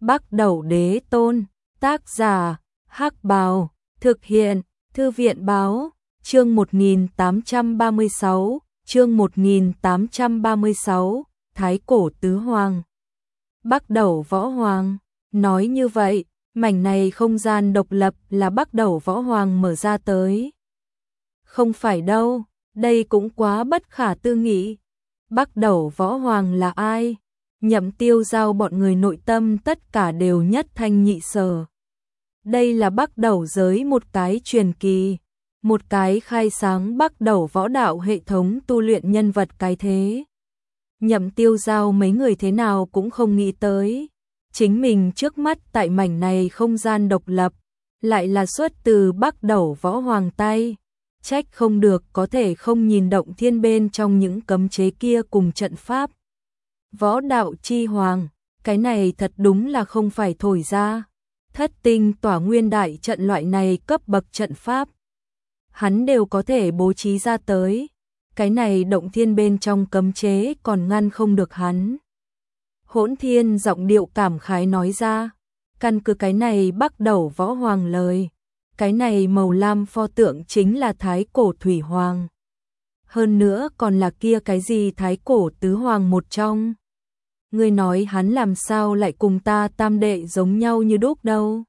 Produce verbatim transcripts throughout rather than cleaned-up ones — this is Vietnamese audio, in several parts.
Bắc Đẩu Đế Tôn, tác giả, Hắc Bào, thực hiện, Thư viện Báo, chương một nghìn tám trăm ba mươi sáu, chương một nghìn tám trăm ba mươi sáu, Thái Cổ Tứ Hoàng. Bắc Đẩu Võ Hoàng, nói như vậy, mảnh này không gian độc lập là Bắc Đẩu Võ Hoàng mở ra tới. Không phải đâu, đây cũng quá bất khả tư nghị. Bắc Đẩu Võ Hoàng là ai? Nhậm Tiêu Giao bọn người nội tâm tất cả đều nhất thanh nhị sở. Đây là Bắc Đẩu giới một cái truyền kỳ, một cái khai sáng Bắc Đẩu võ đạo hệ thống tu luyện nhân vật cái thế. Nhậm Tiêu Giao mấy người thế nào cũng không nghĩ tới, chính mình trước mắt tại mảnh này không gian độc lập, lại là xuất từ Bắc Đẩu Võ Hoàng tay. Trách không được có thể không nhìn động thiên bên trong những cấm chế kia cùng trận pháp. Võ đạo chi hoàng, cái này thật đúng là không phải thổi ra. Thất tinh tỏa nguyên đại trận loại này cấp bậc trận pháp, hắn đều có thể bố trí ra tới. Cái này động thiên bên trong cấm chế còn ngăn không được hắn. Hỗn Thiên giọng điệu cảm khái nói ra, căn cứ cái này Bắc Đẩu Võ Hoàng lời, cái này màu lam pho tượng chính là Thái Cổ Thủy Hoàng. Hơn nữa còn là kia cái gì Thái Cổ Tứ Hoàng một trong. Ngươi nói hắn làm sao lại cùng ta tam đệ giống nhau như đúc đâu?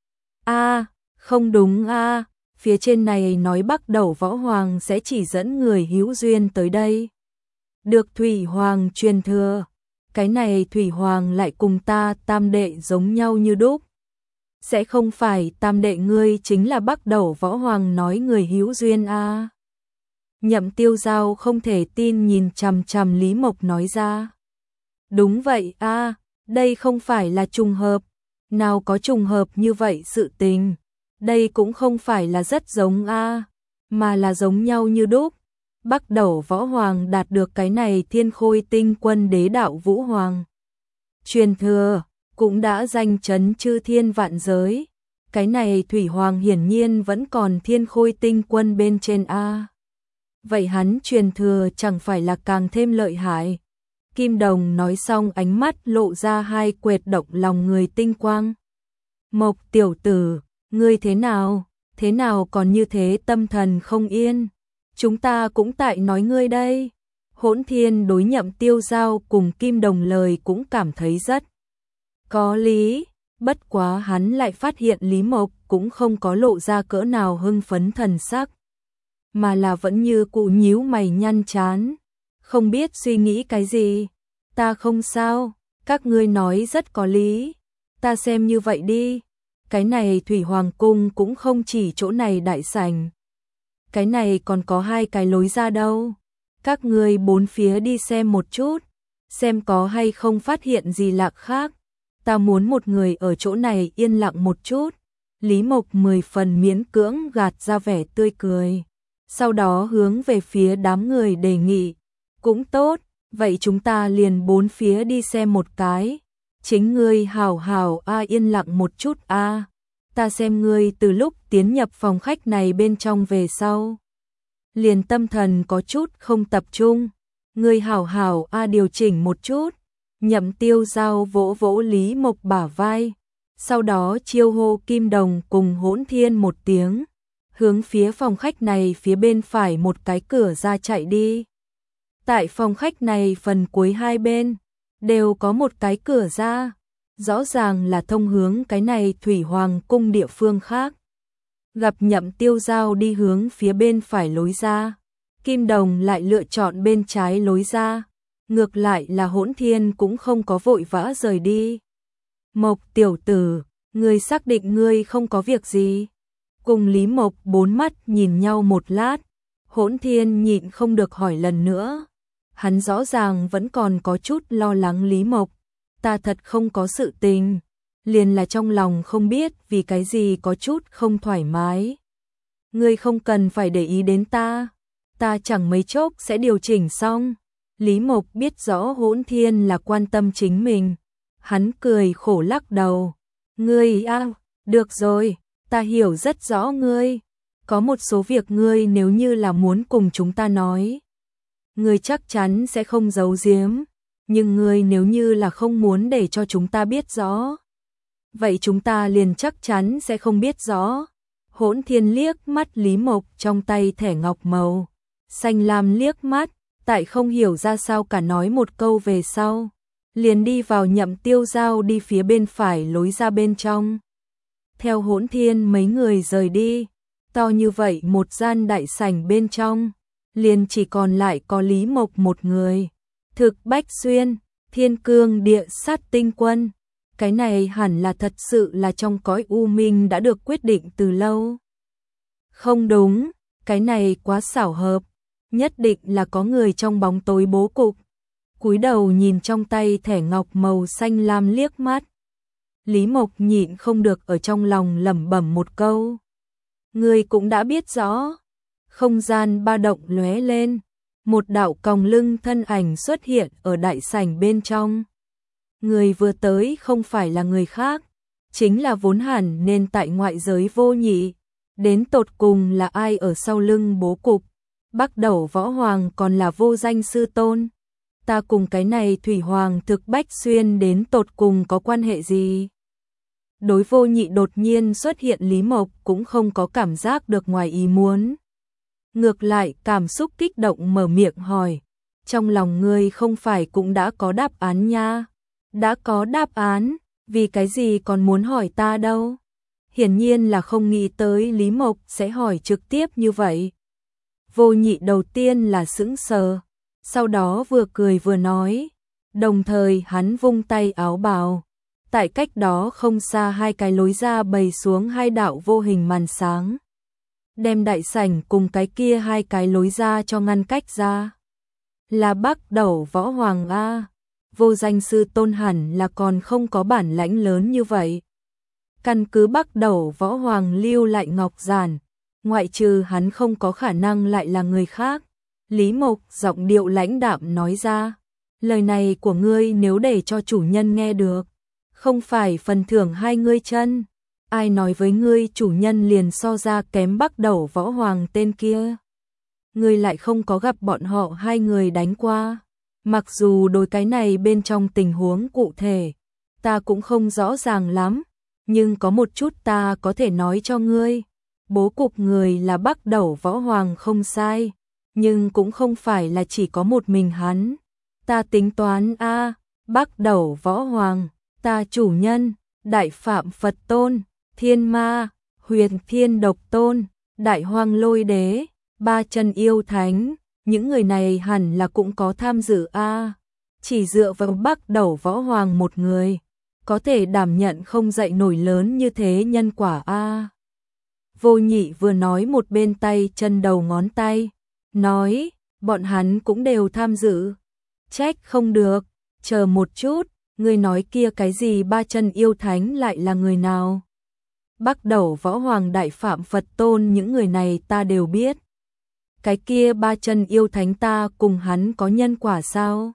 A, không đúng a, phía trên này nói Bắc Đẩu Võ Hoàng sẽ chỉ dẫn người hữu duyên tới đây. Được Thủy Hoàng truyền thừa, cái này Thủy Hoàng lại cùng ta tam đệ giống nhau như đúc. Sẽ không phải tam đệ ngươi chính là Bắc Đẩu Võ Hoàng nói người hữu duyên a? Nhậm Tiêu Giao không thể tin nhìn chằm chằm Lý Mộc nói ra. Đúng vậy a, đây không phải là trùng hợp, nào có trùng hợp như vậy sự tình. Đây cũng không phải là rất giống a, mà là giống nhau như đúc. Bắc Đẩu Võ Hoàng đạt được cái này Thiên Khôi Tinh Quân Đế Đạo Vũ Hoàng truyền thừa, cũng đã danh chấn chư thiên vạn giới. Cái này Thủy Hoàng hiển nhiên vẫn còn Thiên Khôi Tinh Quân bên trên a. Vậy hắn truyền thừa chẳng phải là càng thêm lợi hại. Kim Đồng nói xong ánh mắt lộ ra hai quệt động lòng người tinh quang. Mộc tiểu tử, ngươi thế nào, thế nào còn như thế tâm thần không yên? Chúng ta cũng tại nói ngươi đây. Hỗn Thiên đối Nhậm Tiêu Giao cùng Kim Đồng lời cũng cảm thấy rất có lý, bất quá hắn lại phát hiện Lý Mộc cũng không có lộ ra cỡ nào hưng phấn thần sắc, mà là vẫn như cụ nhíu mày nhăn chán, không biết suy nghĩ cái gì. Ta không sao, các ngươi nói rất có lý, ta xem như vậy đi. Cái này Thủy Hoàng Cung cũng không chỉ chỗ này đại sảnh. Cái này còn có hai cái lối ra đâu. Các ngươi bốn phía đi xem một chút, xem có hay không phát hiện gì lạ khác. Ta muốn một người ở chỗ này yên lặng một chút. Lý Mộc mười phần miễn cưỡng gạt ra vẻ tươi cười. Sau đó hướng về phía đám người đề nghị. Cũng tốt, vậy chúng ta liền bốn phía đi xem một cái. Chính ngươi hảo hảo a yên lặng một chút a. Ta xem ngươi từ lúc tiến nhập phòng khách này bên trong về sau, liền tâm thần có chút không tập trung. Ngươi hảo hảo a điều chỉnh một chút. Nhậm Tiêu Giao vỗ vỗ Lý Mộc bả vai, sau đó chiêu hô Kim Đồng cùng Hỗn Thiên một tiếng, hướng phía phòng khách này phía bên phải một cái cửa ra chạy đi. Tại phòng khách này phần cuối hai bên đều có một cái cửa ra, rõ ràng là thông hướng cái này Thủy Hoàng Cung địa phương khác. Gặp Nhậm Tiêu Giao đi hướng phía bên phải lối ra, Kim Đồng lại lựa chọn bên trái lối ra. Ngược lại là Hỗn Thiên cũng không có vội vã rời đi. Mộc tiểu tử, ngươi xác định ngươi không có việc gì? Cùng Lý Mộc bốn mắt nhìn nhau một lát, Hỗn Thiên nhịn không được hỏi lần nữa. Hắn rõ ràng vẫn còn có chút lo lắng Lý Mộc. Ta thật không có sự tình, liền là trong lòng không biết vì cái gì có chút không thoải mái. Ngươi không cần phải để ý đến ta, ta chẳng mấy chốc sẽ điều chỉnh xong. Lý Mộc biết rõ Hỗn Thiên là quan tâm chính mình. Hắn cười khổ lắc đầu. Ngươi a, được rồi, ta hiểu rất rõ ngươi. Có một số việc ngươi nếu như là muốn cùng chúng ta nói, ngươi chắc chắn sẽ không giấu giếm. Nhưng ngươi nếu như là không muốn để cho chúng ta biết rõ, vậy chúng ta liền chắc chắn sẽ không biết rõ. Hỗn Thiên liếc mắt Lý Mộc trong tay thẻ ngọc màu xanh lam liếc mắt, tại không hiểu ra sao cả nói một câu về sau, liền đi vào Nhậm Tiêu Giao đi phía bên phải lối ra bên trong. Theo Hỗn Thiên mấy người rời đi, to như vậy một gian đại sảnh bên trong, liền chỉ còn lại có Lý Mộc một người. Thực Bách Xuyên, Thiên Cương Địa Sát Tinh Quân, cái này hẳn là thật sự là trong cõi u minh đã được quyết định từ lâu. Không đúng, cái này quá xảo hợp, nhất định là có người trong bóng tối bố cục. Cúi đầu nhìn trong tay thẻ ngọc màu xanh lam liếc mắt, Lý Mộc nhịn không được ở trong lòng lẩm bẩm một câu. Người cũng đã biết rõ. Không gian ba động lóe lên, một đạo còng lưng thân ảnh xuất hiện ở đại sảnh bên trong. Người vừa tới không phải là người khác, chính là vốn hẳn nên tại ngoại giới Vô Nhị. Đến tột cùng là ai ở sau lưng bố cục? Bắc Đẩu Võ Hoàng còn là vô danh sư tôn. Ta cùng cái này Thủy Hoàng Thực Bách Xuyên đến tột cùng có quan hệ gì? Đối Vô Nhị đột nhiên xuất hiện, Lý Mộc cũng không có cảm giác được ngoài ý muốn. Ngược lại cảm xúc kích động mở miệng hỏi, trong lòng ngươi không phải cũng đã có đáp án nha? Đã có đáp án, vì cái gì còn muốn hỏi ta đâu? Hiển nhiên là không nghĩ tới Lý Mộc sẽ hỏi trực tiếp như vậy. Vô Nhị đầu tiên là sững sờ, sau đó vừa cười vừa nói, đồng thời hắn vung tay áo bào. Tại cách đó không xa hai cái lối ra bày xuống hai đạo vô hình màn sáng, đem đại sảnh cùng cái kia hai cái lối ra cho ngăn cách ra. Là Bắc Đẩu Võ Hoàng a, vô danh sư tôn hẳn là còn không có bản lãnh lớn như vậy. Căn cứ Bắc Đẩu Võ Hoàng lưu lại ngọc giản, ngoại trừ hắn không có khả năng lại là người khác. Lý Mộc giọng điệu lãnh đạm nói ra, lời này của ngươi nếu để cho chủ nhân nghe được, không phải phần thưởng hai ngươi chân. Ai nói với ngươi chủ nhân liền so ra kém Bắc Đẩu Võ Hoàng tên kia? Ngươi lại không có gặp bọn họ hai người đánh qua. Mặc dù đối cái này bên trong tình huống cụ thể, ta cũng không rõ ràng lắm, nhưng có một chút ta có thể nói cho ngươi. Bố cục người là Bắc Đẩu Võ Hoàng không sai, nhưng cũng không phải là chỉ có một mình hắn. Ta tính toán a, Bắc Đẩu Võ Hoàng, ta chủ nhân, Đại Phạm Phật Tôn, Thiên Ma, Huyền Thiên Độc Tôn, Đại Hoang Lôi Đế, Ba Chân Yêu Thánh, những người này hẳn là cũng có tham dự a. Chỉ dựa vào Bắc Đẩu Võ Hoàng một người, có thể đảm nhận không dậy nổi lớn như thế nhân quả a. Vô Nhị vừa nói một bên tay chân đầu ngón tay, nói, bọn hắn cũng đều tham dự. Trách không được, chờ một chút, ngươi nói kia cái gì Ba Chân Yêu Thánh lại là người nào? Bắc Đẩu Võ Hoàng, Đại Phạm Phật Tôn, những người này ta đều biết. Cái kia Ba Chân Yêu Thánh ta cùng hắn có nhân quả sao?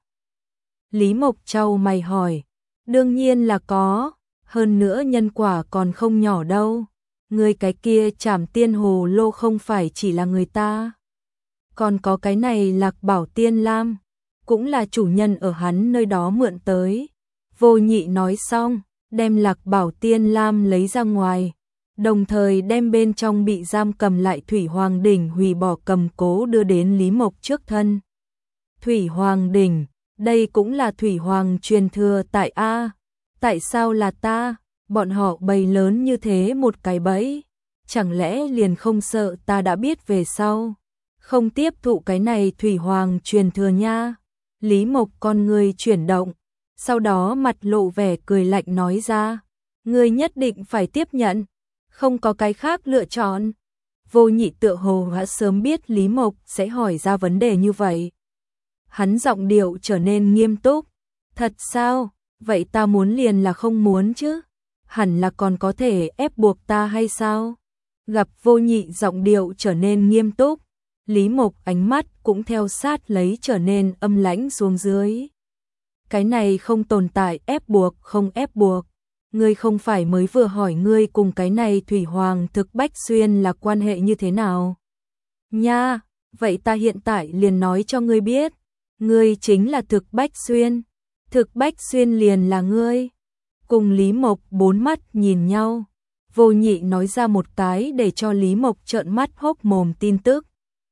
Lý Mộc chau mày hỏi, đương nhiên là có, hơn nữa nhân quả còn không nhỏ đâu. Người cái kia Trảm Tiên Hồ Lô không phải chỉ là người ta. Còn có cái này Lạc Bảo Tiên Lam, cũng là chủ nhân ở hắn nơi đó mượn tới. Vô Nhị nói xong, đem Lạc Bảo Tiên Lam lấy ra ngoài, đồng thời đem bên trong bị giam cầm lại Thủy Hoàng Đỉnh hủy bỏ cầm cố đưa đến Lý Mộc trước thân. Thủy Hoàng Đỉnh, đây cũng là Thủy Hoàng truyền thừa tại A. Tại sao là ta? Bọn họ bày lớn như thế một cái bẫy, chẳng lẽ liền không sợ ta đã biết về sau không tiếp thụ cái này Thủy Hoàng truyền thừa nha? Lý Mộc con người chuyển động, sau đó mặt lộ vẻ cười lạnh nói ra, ngươi nhất định phải tiếp nhận, không có cái khác lựa chọn. Vô Nhị tựa hồ đã sớm biết Lý Mộc sẽ hỏi ra vấn đề như vậy. Hắn giọng điệu trở nên nghiêm túc, thật sao? Vậy ta muốn liền là không muốn chứ? Hẳn là còn có thể ép buộc ta hay sao? Gặp Vô Nhị giọng điệu trở nên nghiêm túc, Lý Mộc ánh mắt cũng theo sát lấy trở nên âm lãnh xuống dưới. Cái này không tồn tại ép buộc không ép buộc. Ngươi không phải mới vừa hỏi ngươi cùng cái này Thủy Hoàng Thực Bách Xuyên là quan hệ như thế nào? Nha, vậy ta hiện tại liền nói cho ngươi biết. Ngươi chính là Thực Bách Xuyên. Thực Bách Xuyên liền là ngươi. cùng Lý Mộc bốn mắt nhìn nhau. Vô Nhị nói ra một cái để cho Lý Mộc trợn mắt hốc mồm tin tức.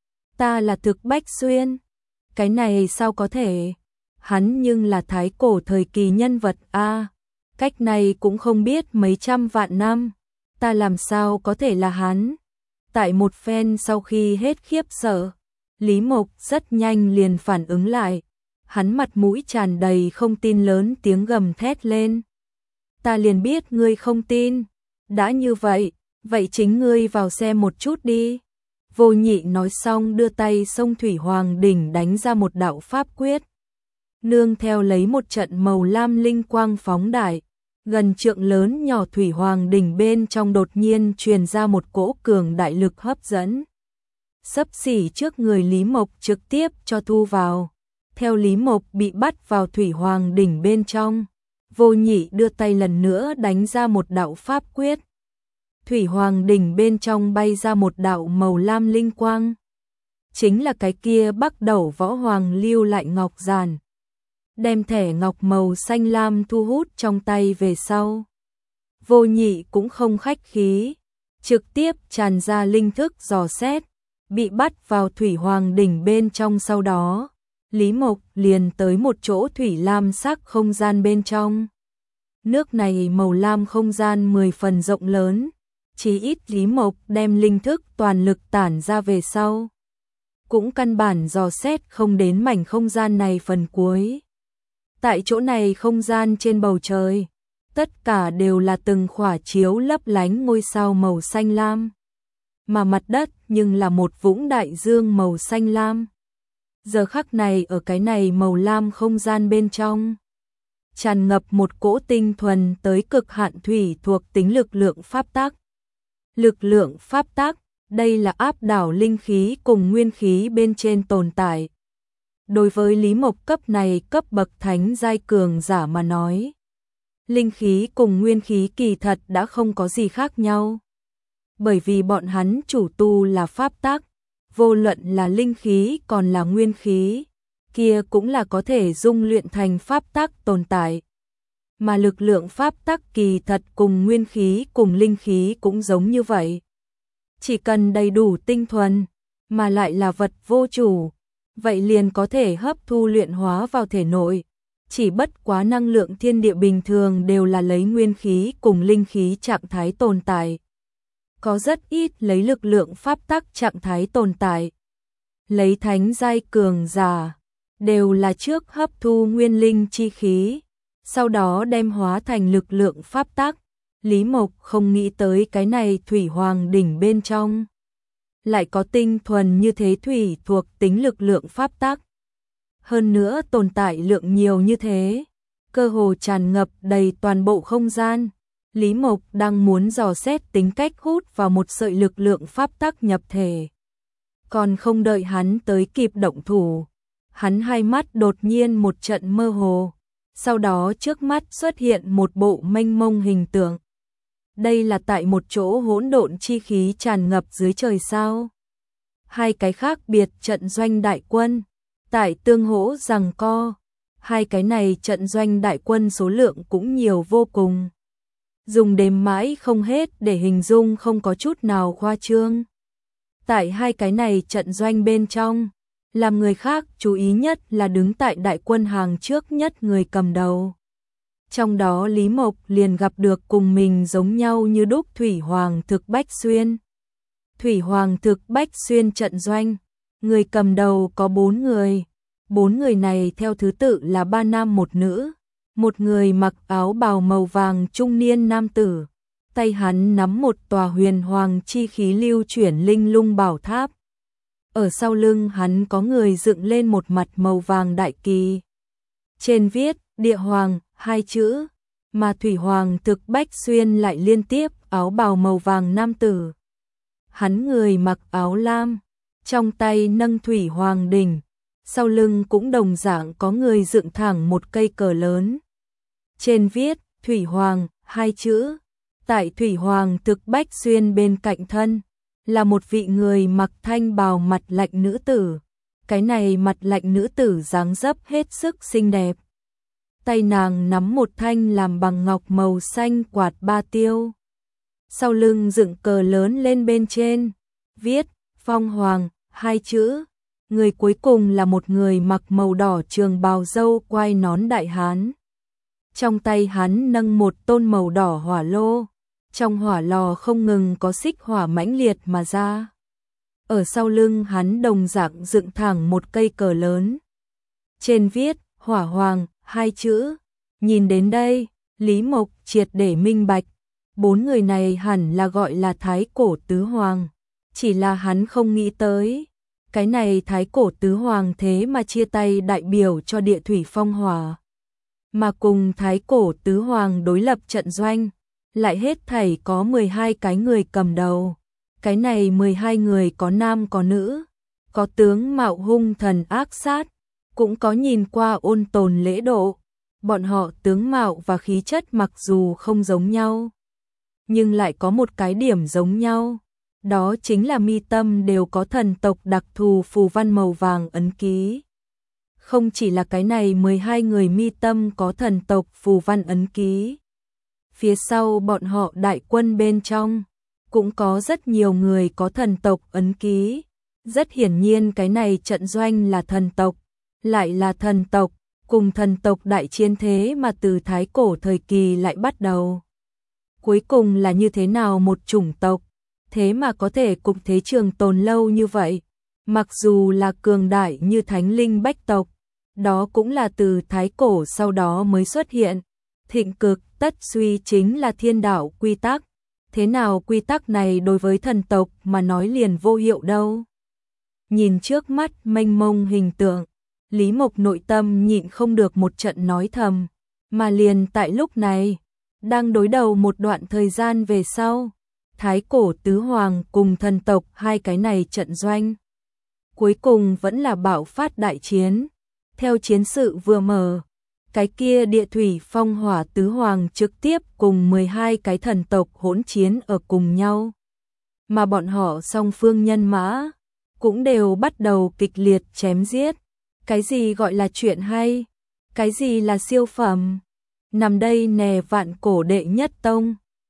Ta là Thực Bách Xuyên. Cái này sao có thể? Hắn nhưng là thái cổ thời kỳ nhân vật a, cách này cũng không biết mấy trăm vạn năm, ta làm sao có thể là hắn? Tại một phen sau khi hết khiếp sợ, Lý Mộc rất nhanh liền phản ứng lại, hắn mặt mũi tràn đầy không tin lớn tiếng gầm thét lên. Ta liền biết ngươi không tin, đã như vậy, vậy chính ngươi vào xem một chút đi. Vô Nhị nói xong đưa tay xông Thủy Hoàng đỉnh đánh ra một đạo pháp quyết. Nương theo lấy một trận màu lam linh quang phóng đại, gần trượng lớn nhỏ Thủy Hoàng đỉnh bên trong đột nhiên truyền ra một cỗ cường đại lực hấp dẫn. Xấp xỉ trước người Lý Mộc trực tiếp cho thu vào. Theo Lý Mộc bị bắt vào Thủy Hoàng đỉnh bên trong, Vô Nhị đưa tay lần nữa đánh ra một đạo pháp quyết. Thủy Hoàng đỉnh bên trong bay ra một đạo màu lam linh quang. Chính là cái kia Bắc Đẩu Võ Hoàng lưu lại ngọc giản. Đem thẻ ngọc màu xanh lam thu hút trong tay về sau. Vô Nhị cũng không khách khí, trực tiếp tràn ra linh thức dò xét, bị bắt vào Thủy Hoàng đỉnh bên trong. Sau đó, Lý Mộc liền tới một chỗ thủy lam sắc không gian bên trong. Nước này màu lam không gian mười phần rộng lớn, chỉ ít Lý Mộc đem linh thức toàn lực tản ra về sau, cũng căn bản dò xét không đến mảnh không gian này phần cuối. Tại chỗ này không gian trên bầu trời, tất cả đều là từng khỏa chiếu lấp lánh ngôi sao màu xanh lam, mà mặt đất nhưng là một vũng đại dương màu xanh lam. Giờ khắc này ở cái này màu lam không gian bên trong, tràn ngập một cỗ tinh thuần tới cực hạn thủy thuộc tính lực lượng pháp tắc. Lực lượng pháp tắc, đây là áp đảo linh khí cùng nguyên khí bên trên tồn tại. Đối với Lý Mộc cấp này cấp bậc thánh giai cường giả mà nói, linh khí cùng nguyên khí kỳ thật đã không có gì khác nhau. Bởi vì bọn hắn chủ tu là pháp tắc, vô luận là linh khí còn là nguyên khí, kia cũng là có thể dung luyện thành pháp tắc tồn tại. Mà lực lượng pháp tắc kỳ thật cùng nguyên khí cùng linh khí cũng giống như vậy. Chỉ cần đầy đủ tinh thuần, mà lại là vật vô chủ, vậy liền có thể hấp thu luyện hóa vào thể nội. Chỉ bất quá năng lượng thiên địa bình thường đều là lấy nguyên khí cùng linh khí trạng thái tồn tại. Có rất ít lấy lực lượng pháp tắc trạng thái tồn tại. Lấy thánh giai cường giả, đều là trước hấp thu nguyên linh chi khí, sau đó đem hóa thành lực lượng pháp tắc. Lý Mộc không nghĩ tới cái này Thủy Hoàng đỉnh bên trong lại có tinh thuần như thế thủy thuộc tính lực lượng pháp tắc. Hơn nữa tồn tại lượng nhiều như thế, cơ hồ tràn ngập đầy toàn bộ không gian. Lý Mộc đang muốn dò xét tính cách hút vào một sợi lực lượng pháp tắc nhập thể. Còn không đợi hắn tới kịp động thủ, hắn hai mắt đột nhiên một trận mơ hồ, sau đó trước mắt xuất hiện một bộ mênh mông hình tượng. Đây là tại một chỗ hỗn độn chi khí tràn ngập dưới trời sao? Hai cái khác biệt trận doanh đại quân, tại tương hỗ giằng co, hai cái này trận doanh đại quân số lượng cũng nhiều vô cùng. Dùng đếm mãi không hết để hình dung không có chút nào khoa trương. Tại hai cái này trận doanh bên trong, làm người khác chú ý nhất là đứng tại đại quân hàng trước nhất người cầm đầu. Trong đó Lý Mộc liền gặp được cùng mình giống nhau như đúc Thủy Hoàng Thực Bách Xuyên. Thủy Hoàng Thực Bách Xuyên trận doanh, người cầm đầu có bốn người. Bốn người này theo thứ tự là ba nam một nữ. Một người mặc áo bào màu vàng trung niên nam tử, tay hắn nắm một tòa huyền hoàng chi khí lưu chuyển linh lung bảo tháp. Ở sau lưng hắn có người dựng lên một mặt màu vàng đại kỳ. Trên viết Địa Hoàng hai chữ, mà Thủy Hoàng Thực Bách Xuyên lại liên tiếp áo bào màu vàng nam tử. Hắn người mặc áo lam, trong tay nâng Thủy Hoàng đỉnh, sau lưng cũng đồng dạng có người dựng thẳng một cây cờ lớn. Trên viết Thủy Hoàng hai chữ, tại Thủy Hoàng Thực Bách Xuyên bên cạnh thân là một vị người mặc thanh bào mặt lạnh nữ tử. Cái này mặt lạnh nữ tử dáng dấp hết sức xinh đẹp. tay nàng nắm một thanh làm bằng ngọc màu xanh quạt ba tiêu. Sau lưng dựng cờ lớn lên bên trên, viết Phong Hoàng hai chữ. Người cuối cùng là một người mặc màu đỏ trường bào râu quai nón đại hán. Trong tay hắn nâng một tôn màu đỏ hỏa lô, trong hỏa lò không ngừng có xích hỏa mãnh liệt mà ra. Ở sau lưng hắn đồng dạng dựng thẳng một cây cờ lớn. Trên viết Hỏa Hoàng hai chữ. Nhìn đến đây, Lý Mộc triệt để minh bạch, bốn người này hẳn là gọi là Thái Cổ Tứ Hoàng, chỉ là hắn không nghĩ tới, cái này Thái Cổ Tứ Hoàng thế mà chia tay đại biểu cho địa thủy phong hỏa, mà cùng Thái Cổ Tứ Hoàng đối lập trận doanh, lại hết thảy có mười hai cái người cầm đầu. Cái này mười hai người có nam có nữ, có tướng mạo hung thần ác sát, cũng có nhìn qua ôn tồn lễ độ. Bọn họ tướng mạo và khí chất mặc dù không giống nhau, nhưng lại có một cái điểm giống nhau, đó chính là mi tâm đều có thần tộc đặc thù phù văn màu vàng ấn ký. Không chỉ là cái này mười hai người mi tâm có thần tộc phù văn ấn ký, phía sau bọn họ đại quân bên trong cũng có rất nhiều người có thần tộc ấn ký. Rất hiển nhiên cái này trận doanh là thần tộc, lại là thần tộc, cùng thần tộc đại chiến thế mà từ thái cổ thời kỳ lại bắt đầu. Cuối cùng là như thế nào một chủng tộc, thế mà có thể cục thế trường tồn lâu như vậy, mặc dù là cường đại như thánh linh bách tộc, đó cũng là từ thái cổ sau đó mới xuất hiện. Thịnh cực tất suy chính là thiên đạo quy tắc, thế nào quy tắc này đối với thần tộc mà nói liền vô hiệu đâu. Nhìn trước mắt mênh mông hình tượng, Lý Mộc nội tâm nhịn không được một trận nói thầm, mà liền tại lúc này, đang đối đầu một đoạn thời gian về sau, Thái Cổ Tứ Hoàng cùng thần tộc hai cái này trận doanh. Cuối cùng vẫn là bạo phát đại chiến, theo chiến sự vừa mở, cái kia địa thủy phong hỏa tứ hoàng trực tiếp cùng mười hai cái thần tộc hỗn chiến ở cùng nhau. Mà bọn họ song phương nhân mã, cũng đều bắt đầu kịch liệt chém giết. Cái gì gọi là chuyện hay? Cái gì là siêu phẩm? Nằm đây nè vạn cổ đệ nhất tông.